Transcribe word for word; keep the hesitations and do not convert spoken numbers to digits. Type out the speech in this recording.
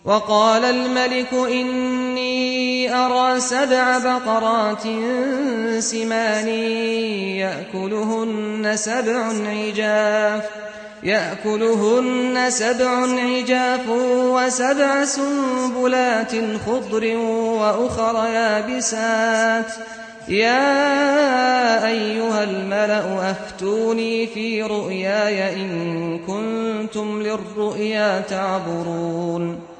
وقال الملك إني أرى سبع بقرات سمان يأكلهن سبع عجاف يأكلهن سبع عجاف وسبع سنبلات خضر وأخر يابسات يا أيها الملأ أفتوني في رؤياي إن كنتم للرؤيا تعبرون